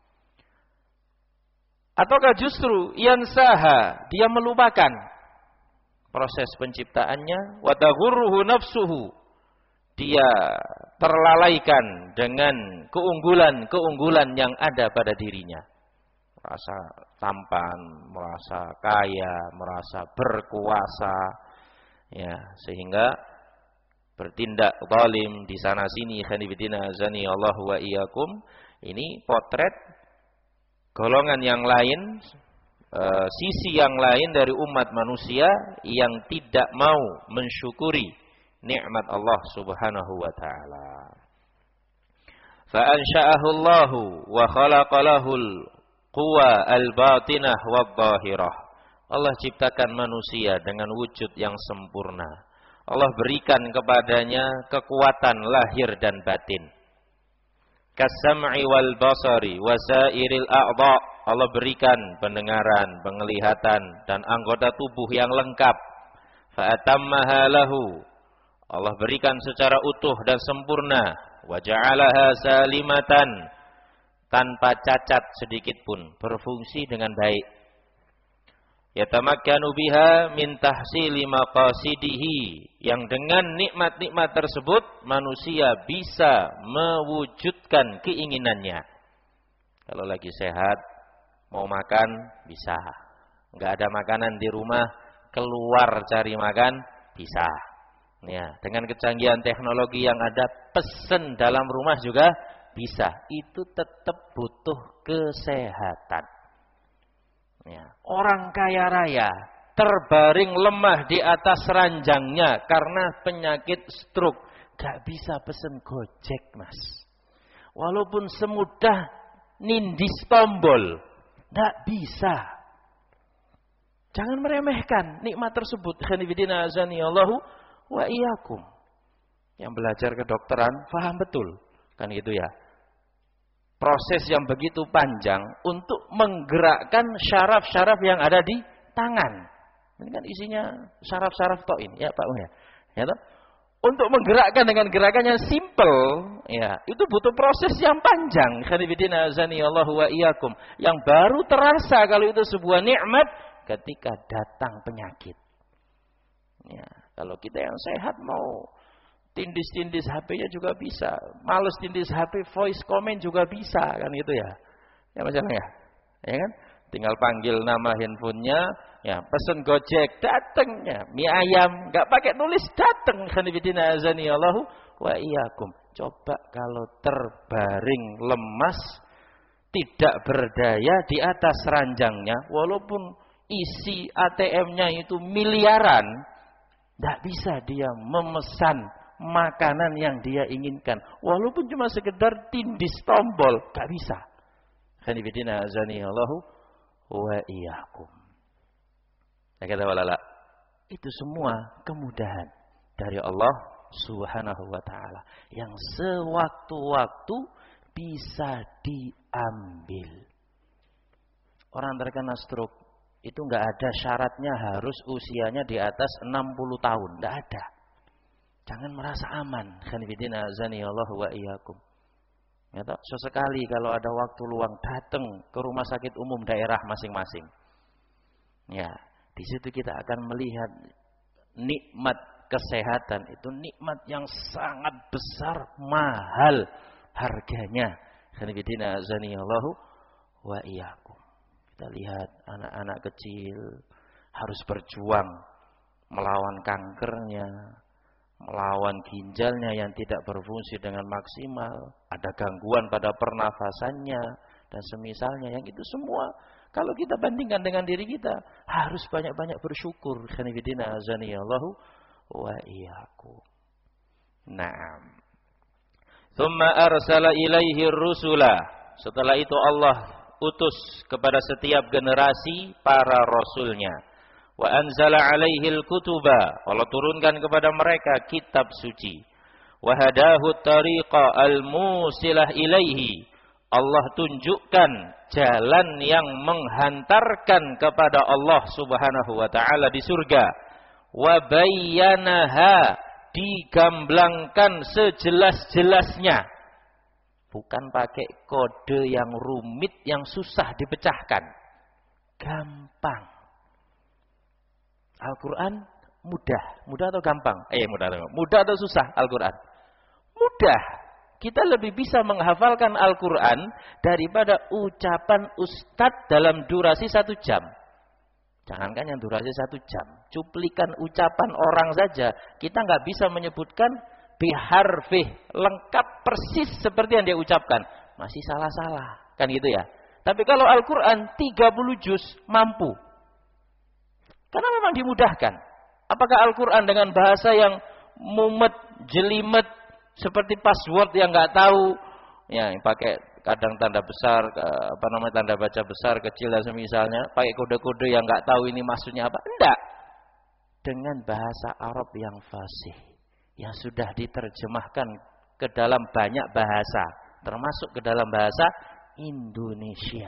Ataukah justru yansaha, dia melupakan proses penciptaannya, wa taghurruhu nafsuhu, dia terlalaikan dengan keunggulan-keunggulan yang ada pada dirinya. Merasa tampan, merasa kaya, merasa berkuasa, ya, sehingga bertindak zalim di sana sini. Khanifidina azani Allah wa iyyakum. Ini potret golongan yang lain, e, sisi yang lain dari umat manusia yang tidak mau mensyukuri nikmat Allah Subhanahu wa taala. Fa ansha'ahu Allahu wa khalaqa lahul quwa al-batinah wad-dhahirah. Allah ciptakan manusia dengan wujud yang sempurna. Allah berikan kepadanya kekuatan lahir dan batin. Kasam'i wal basari wasairil a'dha. Allah berikan pendengaran, penglihatan dan anggota tubuh yang lengkap. Fa'atammaha lahu. Allah berikan secara utuh dan sempurna. Wa ja'alaha salimatan, tanpa cacat sedikit pun, berfungsi dengan baik. Yatamakkanu biha min tahsili maqasidihi, yang dengan nikmat-nikmat tersebut manusia bisa mewujudkan keinginannya. Kalau lagi sehat, mau makan bisa. Enggak ada makanan di rumah, keluar cari makan bisa. Ya, dengan kecanggihan teknologi yang ada, pesen dalam rumah juga bisa. Itu tetap butuh kesehatan. Ya. Orang kaya raya terbaring lemah di atas ranjangnya karena penyakit stroke, gak bisa pesen Gojek, Mas. Walaupun semudah nindis tombol, gak bisa. Jangan meremehkan nikmat tersebut. Khanifidina azani Allahu wa iyyakum. Yang belajar kedokteran paham betul, kan gitu ya. Proses yang begitu panjang untuk menggerakkan syaraf-syaraf yang ada di tangan. Ini kan isinya syaraf-syaraf tok ini, ya Pak ya. Ya toh? Untuk menggerakkan dengan gerakan yang simple, ya, itu butuh proses yang panjang. Khanifidina azani Allahu wa iyyakum. Yang baru terasa kalau itu sebuah nikmat ketika datang penyakit. Ya, kalau kita yang sehat mau tindis-tindis H P-nya juga bisa. Males tindis H P, voice comment juga bisa, kan gitu ya. Ya Mas ya. Ya kan? Tinggal panggil nama handphonenya, ya, pesen Gojek, dateng ya. Mie ayam, enggak pakai tulis, dateng. Khanifidina azani Allahu wa iyyakum. Coba kalau terbaring lemas, tidak berdaya di atas ranjangnya, walaupun isi A T M-nya itu miliaran, enggak bisa dia memesan makanan yang dia inginkan, walaupun cuma sekedar tindis tombol, gak bisa. Khanifidina azani Allahu wa iyyakum. Ya kata walala, itu semua kemudahan dari Allah Subhanahu wa taala yang sewaktu-waktu bisa diambil. Orang terkena stroke itu enggak ada syaratnya harus usianya di atas enam puluh tahun, enggak ada. Jangan merasa aman. Khanifidina azani Allahu wa iyyakum. Ya toh, sesekali kalau ada waktu luang datang ke rumah sakit umum daerah masing-masing. Ya, di situ kita akan melihat nikmat kesehatan, itu nikmat yang sangat besar, mahal harganya. Khanifidina azani Allahu wa iyyakum. Kita lihat anak-anak kecil harus berjuang melawan kankernya, melawan ginjalnya yang tidak berfungsi dengan maksimal, ada gangguan pada pernafasannya dan semisalnya, yang itu semua kalau kita bandingkan dengan diri kita harus banyak-banyak bersyukur. Khanifidina azani Allahu wa iyyakum. Naam. Tsumma arsala ilaihi rusula. Setelah itu Allah utus kepada setiap generasi para rasulnya. Wa anzala alaihil kutuba. Allah turunkan kepada mereka kitab suci. Wa hadahu tariqa al-musilah ilaihi. Allah tunjukkan jalan yang menghantarkan kepada Allah Subhanahu wa taala di surga. Wa bayyanaha, digamblangkan sejelas-jelasnya. Bukan pakai kode yang rumit yang susah dipecahkan. Gampang. Al-Quran mudah. Mudah atau gampang? Eh, mudah atau mudah atau susah Al-Quran? Mudah. Kita lebih bisa menghafalkan Al-Quran daripada ucapan ustadz dalam durasi satu jam. Jangankan yang durasi satu jam. Cuplikan ucapan orang saja. Kita nggak bisa menyebutkan biharfih. Lengkap persis seperti yang dia ucapkan. Masih salah-salah. Kan gitu ya. Tapi kalau Al-Quran tiga puluh juz mampu. Karena memang dimudahkan. Apakah Al-Quran dengan bahasa yang mumet, jelimet, seperti password yang nggak tahu, ya pakai kadang tanda besar, apa namanya tanda baca besar, kecil dan semisalnya, pakai kode-kode yang nggak tahu ini maksudnya apa? Enggak. Dengan bahasa Arab yang fasih, yang sudah diterjemahkan ke dalam banyak bahasa, termasuk ke dalam bahasa Indonesia.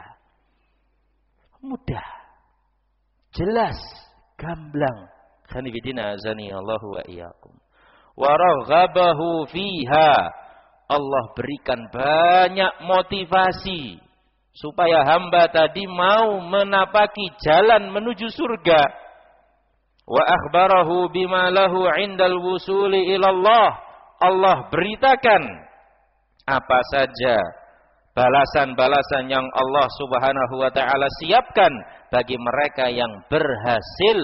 Mudah, jelas, gamblang. Khanifidina azani Allahu wa iyyakum. Wa raghabahu fiha. Allah berikan banyak motivasi supaya hamba tadi mau menapaki jalan menuju surga. Wa akhbarahu bima lahu 'indal wusuli ilallah. Allah beritakan apa saja balasan-balasan yang Allah Subhanahu wa taala siapkan bagi mereka yang berhasil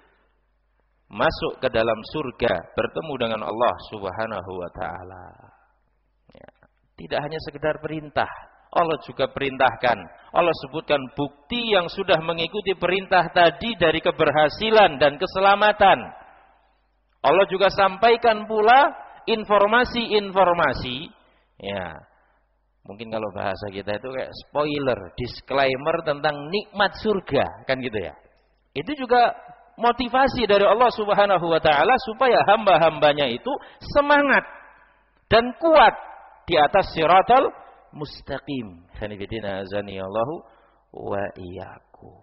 masuk ke dalam surga, bertemu dengan Allah Subhanahu wa taala. Ya, tidak hanya sekedar perintah, Allah juga perintahkan. Allah sebutkan bukti yang sudah mengikuti perintah tadi dari keberhasilan dan keselamatan. Allah juga sampaikan pula informasi-informasi, ya. Mungkin kalau bahasa kita itu kayak spoiler, disclaimer tentang nikmat surga, kan gitu ya. Itu juga motivasi dari Allah Subhanahu wa taala supaya hamba-hambanya itu semangat dan kuat di atas siratal mustaqim. Khanifidina azani Allahu wa iyyakum.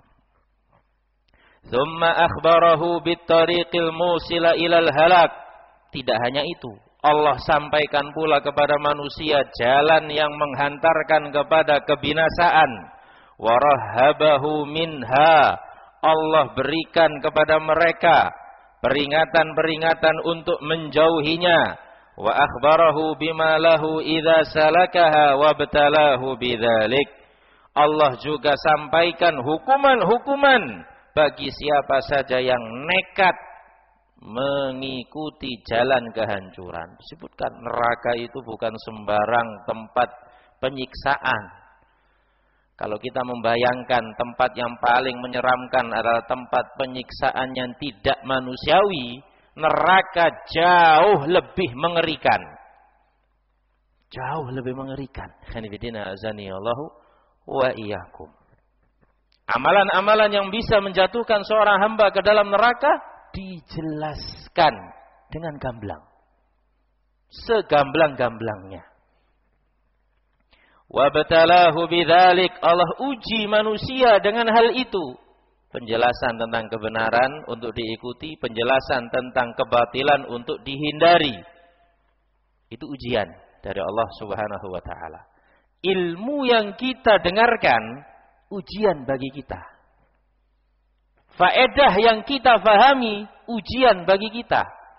Tsumma akhbarahu bit-tariqil musila ilal halak. Tidak hanya itu, Allah sampaikan pula kepada manusia jalan yang menghantarkan kepada kebinasaan. Wa rahabahu minha. Allah berikan kepada mereka peringatan-peringatan untuk menjauhinya. Wa akhbarahu bima lahu idza salakaha wa btalahu bidzalik. Allah juga sampaikan hukuman-hukuman bagi siapa saja yang nekat mengikuti jalan kehancuran. Disebutkan neraka itu bukan sembarang tempat penyiksaan. Kalau kita membayangkan tempat yang paling menyeramkan adalah tempat penyiksaan yang tidak manusiawi, neraka jauh lebih mengerikan. Jauh lebih mengerikan. Khanifidina azani Allahu wa iyyakum. Amalan-amalan yang bisa menjatuhkan seorang hamba ke dalam neraka dijelaskan dengan gamblang. Segamblang-gamblangnya. Wa batalahu bidzalik. Allah uji manusia dengan hal itu. Penjelasan tentang kebenaran untuk diikuti, penjelasan tentang kebatilan untuk dihindari. Itu ujian dari Allah Subhanahu wa taala. Ilmu yang kita dengarkan ujian bagi kita. Faedah yang kita fahami ujian bagi kita.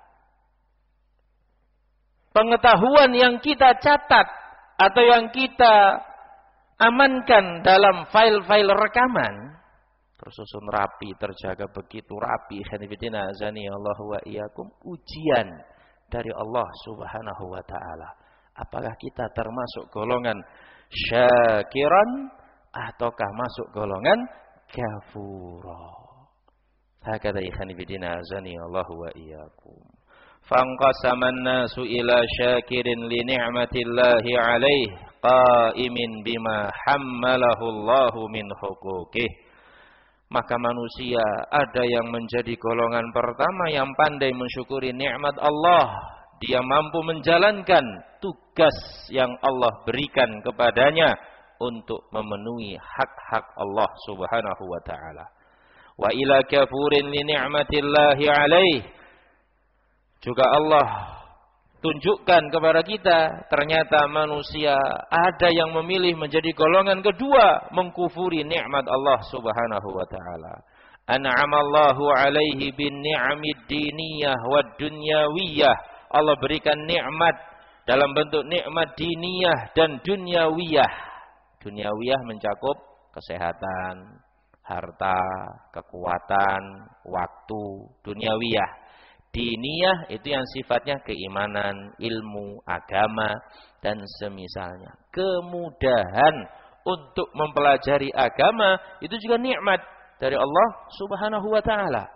Pengetahuan yang kita catat atau yang kita amankan dalam file-file rekaman tersusun rapi, terjaga begitu rapi. Khanifidina azani Allahu wa iyyakum. Ujian dari Allah Subhanahu wa taala. Apakah kita termasuk golongan syakiran ataukah masuk golongan kafura? Hakadha khanifidina azani Allahu wa iyyakum. Fanqasaman nasu ila syakirin li ni'matillahi alaih qaimin bima hammalahu Allahu min huquqih. Maka manusia ada yang menjadi golongan pertama yang pandai mensyukuri nikmat Allah. Dia mampu menjalankan tugas yang Allah berikan kepadanya untuk memenuhi hak-hak Allah Subhanahu wa taala. Wa ila kafurin li ni'matillahi alaih. Juga Allah tunjukkan kepada kita, ternyata manusia ada yang memilih menjadi golongan kedua, mengkufuri nikmat Allah Subhanahu wa taala. An'amallahu alaihi bin ni'amid diniyah wad dunyawiyah. Allah berikan nikmat dalam bentuk nikmat diniyah dan dunyawiyah. Dunyawiyah mencakup kesehatan, harta, kekuatan, waktu. Dunyawiyah. Diniyah itu yang sifatnya keimanan, ilmu, agama, dan semisalnya. Kemudahan untuk mempelajari agama itu juga nikmat dari Allah Subhanahu wa taala.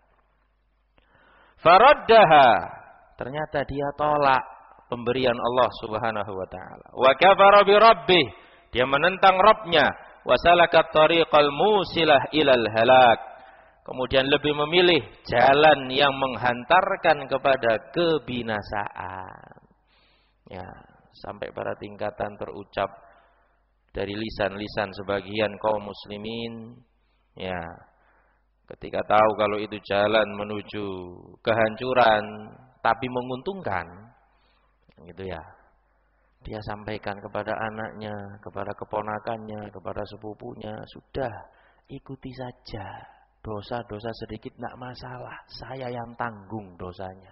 Faraddaha, ternyata dia tolak pemberian Allah Subhanahu wa taala. Wa kafara bi rabbih, dia menentang Rabbnya. Wa salaka tariqal musilah ilal halak. Kemudian lebih memilih jalan yang menghantarkan kepada kebinasaan. Ya, sampai pada tingkatan terucap dari lisan-lisan sebagian kaum muslimin, ya, ketika tahu kalau itu jalan menuju kehancuran tapi menguntungkan, gitu ya, dia sampaikan kepada anaknya, kepada keponakannya, kepada sepupunya, sudah ikuti saja, dosa-dosa sedikit tidak masalah, saya yang tanggung dosanya.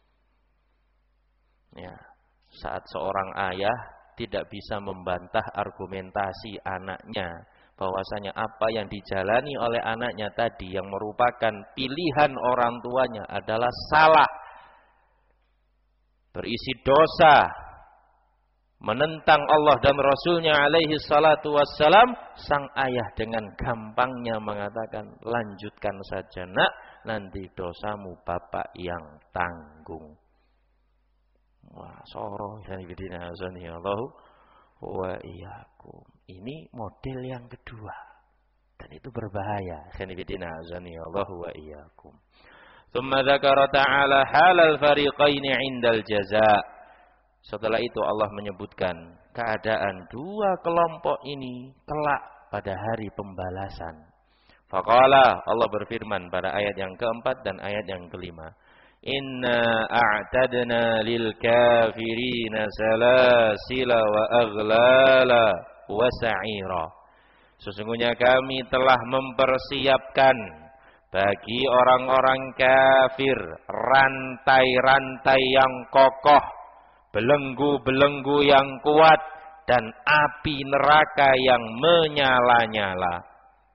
Ya, saat seorang ayah tidak bisa membantah argumentasi anaknya bahwasanya apa yang dijalani oleh anaknya tadi yang merupakan pilihan orang tuanya adalah salah, berisi dosa, menentang Allah dan Rasulnya alaihi salatu wassalam, sang ayah dengan gampangnya mengatakan, lanjutkan saja nak, nanti dosamu bapak yang tanggung. Wah, soroh dan bidina azani Allah wa iyyakum. Ini model yang kedua. Dan itu berbahaya. Dan bidina azani Allah wa iyyakum. Tsumma dzakara ta'ala halal fariqaini 'indal jazaa. Setelah itu Allah menyebutkan keadaan dua kelompok ini kelak pada hari pembalasan. Faqala, Allah berfirman pada ayat yang keempat dan ayat yang kelima. Inna a'tadna lil kafirina salasila wa aghlala wa sa'ira. Sesungguhnya kami telah mempersiapkan bagi orang-orang kafir rantai-rantai yang kokoh, belenggu-belenggu yang kuat, dan api neraka yang menyala-nyala.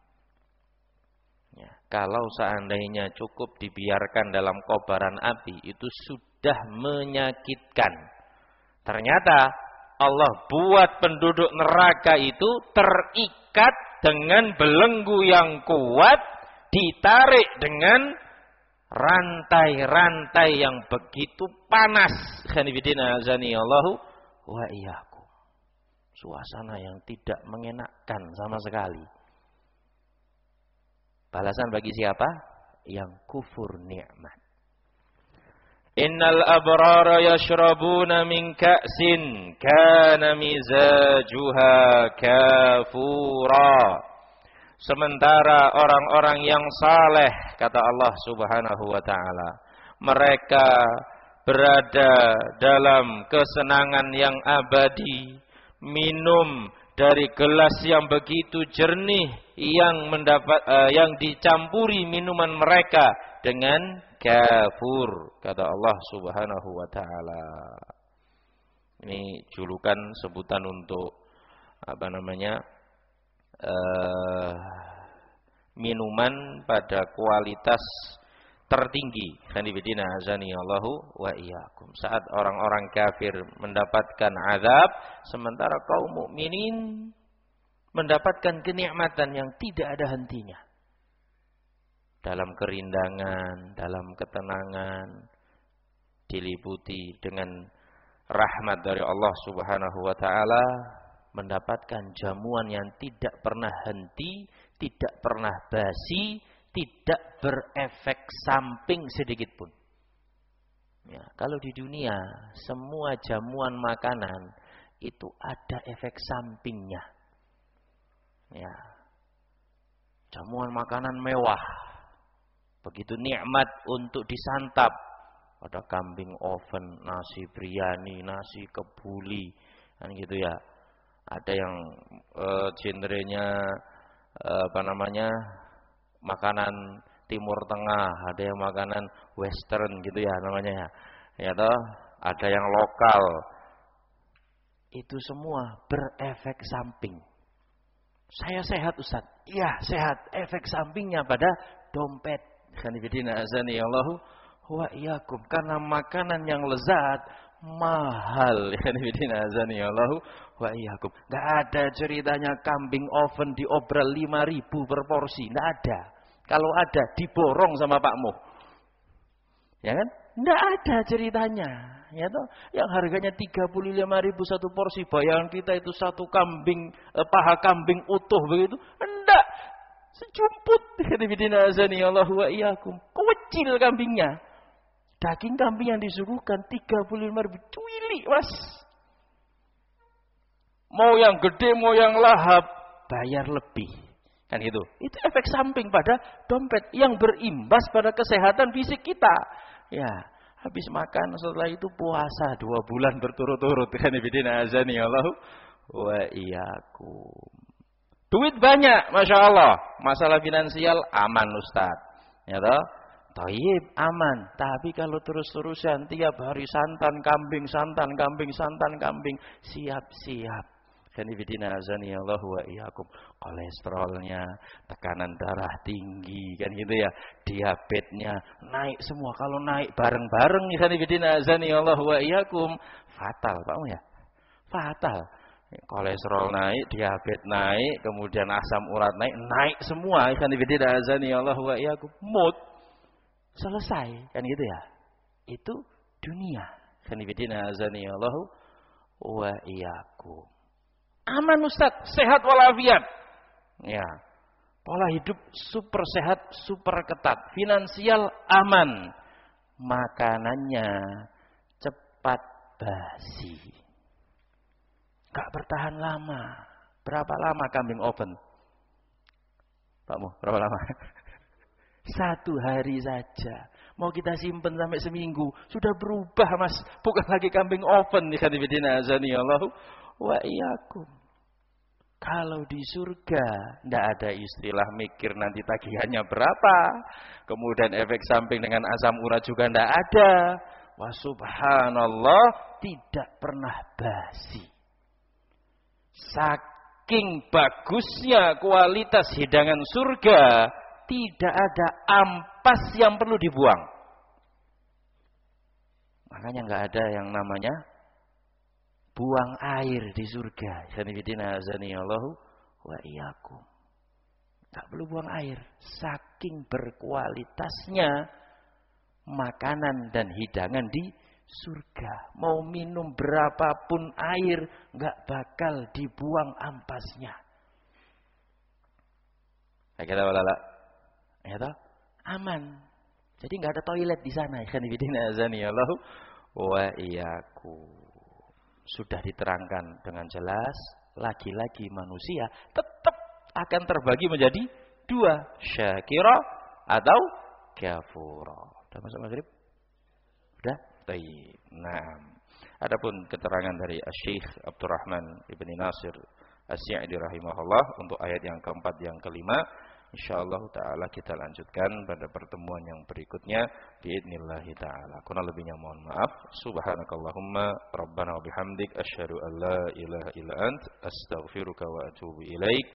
Kalau seandainya cukup dibiarkan dalam kobaran api, itu sudah menyakitkan. Ternyata Allah buat penduduk neraka itu terikat dengan belenggu yang kuat, ditarik dengan rantai-rantai yang begitu panas. Khanifidina azani Allahu wa iyyakum. Suasana yang tidak mengenakkan sama sekali. Balasan bagi siapa? Yang kufur nikmat. Innal abrara yashrabuna min ka'sin kana mizajuha kafura. Sementara orang-orang yang saleh, kata Allah Subhanahu wa taala, mereka berada dalam kesenangan yang abadi, minum dari gelas yang begitu jernih yang mendapat uh, yang dicampuri minuman mereka dengan kafur, kata Allah Subhanahu wa taala. Ini julukan sebutan untuk apa namanya? Uh, minuman pada kualitas tertinggi. Khanibidina azani Allahu wa iyyakum. Saat orang-orang kafir mendapatkan azab, sementara kaum mukminin mendapatkan kenikmatan yang tidak ada hentinya. Dalam kerindangan, dalam ketenangan, diliputi dengan rahmat dari Allah Subhanahu wa taala, mendapatkan jamuan yang tidak pernah henti, tidak pernah basi, tidak berefek samping sedikit pun. Ya, kalau di dunia semua jamuan makanan itu ada efek sampingnya. Ya, jamuan makanan mewah, begitu nikmat untuk disantap. Ada kambing oven, nasi biryani, nasi kebuli, kan gitu ya. Ada yang uh, genrenya uh, apa namanya? Makanan Timur Tengah, ada yang makanan Western gitu ya namanya ya. Ya toh, ada yang lokal. Itu semua berefek samping. Saya sehat Ustaz. Iya, sehat. Efek sampingnya pada dompet. Khanifidina azani Allahu wa iyyakum. Karena makanan yang lezat mahal. Khanifidina azani Allahu wa iyyakum. Enggak ada ceritanya kambing oven diobral lima ribu per porsi, enggak ada. Kalau ada diborong sama Pak Mo. Ya kan? Enggak ada ceritanya. Ya toh, yang harganya tiga puluh lima ribu satu porsi, bayangan kita itu satu kambing, eh, paha kambing utuh begitu. Enggak. Sejumput. Khanifidina azani Allahu wa iyyakum. Kecil kambingnya. Daging kambing yang disuguhkan tiga puluh lima ribu cuili, Mas. Mau yang gede, mau yang lahap, bayar lebih. Kan gitu. Itu efek samping pada dompet yang berimbas pada kesehatan fisik kita. Ya, habis makan setelah itu puasa dua bulan berturut-turut. Kan ibidina azani Allah wa iyyakum. Duit banyak, Masya Allah. Masalah finansial aman Ustaz. Ya toh? Taib, aman. Tapi kalau terus-terusan tiap hari santan kambing, santan kambing, santan kambing, siap-siap. Kan ibidina azani Allah wa iyyakum. Kolesterolnya, tekanan darah tinggi, kan gitu ya. Diabetesnya naik semua. Kalau naik bareng-bareng, kan ibidina azani Allah wa iyyakum. Fatal, Pak ya? Fatal. Kolesterol naik, diabetes naik, kemudian asam urat naik, naik semua. Ikhwan fillah azani Allah wa iyyakum. Mood selesai, kan gitu ya. Itu dunia. Ikhwan fillah azani Allah wa iyyakum. Aman Ustaz, sehat walafiat. Ya. Pola hidup super sehat, super ketat, finansial aman. Makanannya cepat basi. Gak bertahan lama. Berapa lama kambing oven? Pakmu, berapa lama? Satu hari saja. Mau kita simpen sampai seminggu. Sudah berubah mas. Bukan lagi kambing oven. Allahu wa iyyakum. Kalau di surga, tidak ada istilah mikir nanti tagihannya berapa. Kemudian efek samping dengan asam urat juga tidak ada. Wa subhanallah, tidak pernah basi. Saking bagusnya kualitas hidangan surga, tidak ada ampas yang perlu dibuang. Makanya nggak ada yang namanya buang air di surga. Sanibidina azanillahu wa iyyakum. Nggak perlu buang air. Saking berkualitasnya makanan dan hidangan di surga. Mau minum berapapun air, nggak bakal dibuang ampasnya. Kata walala, ya toh, aman. Jadi nggak ada toilet di sana. Ikhwan fillah azanillahu wa iyyakum. Sudah diterangkan dengan jelas. Laki-laki manusia tetap akan terbagi menjadi dua, syakira atau kafura. Sudah masuk maghrib? Sudah? Baik. Nah, adapun keterangan dari Syekh Abdurrahman Ibni Nasir As-Sa'di rahimahullah untuk ayat yang keempat, yang kelima, insyaallah taala kita lanjutkan pada pertemuan yang berikutnya biidznillah taala. Kurang lebihnya mohon maaf. Subhanakallahumma rabbana wa bihamdik asyhadu an la ilaha illa ant astaghfiruka wa atubu ilaik.